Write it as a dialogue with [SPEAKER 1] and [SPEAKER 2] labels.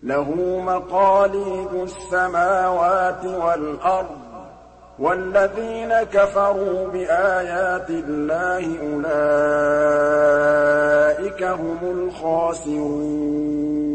[SPEAKER 1] لَهُ مَقَالِيدُ السَّمَاوَاتِ وَالْأَرْضِ ۗ وَالَّذِينَ كَفَرُوا بِآيَاتِ اللَّهِ أُولَٰئِكَ هُمُ الْخَاسِرُونَ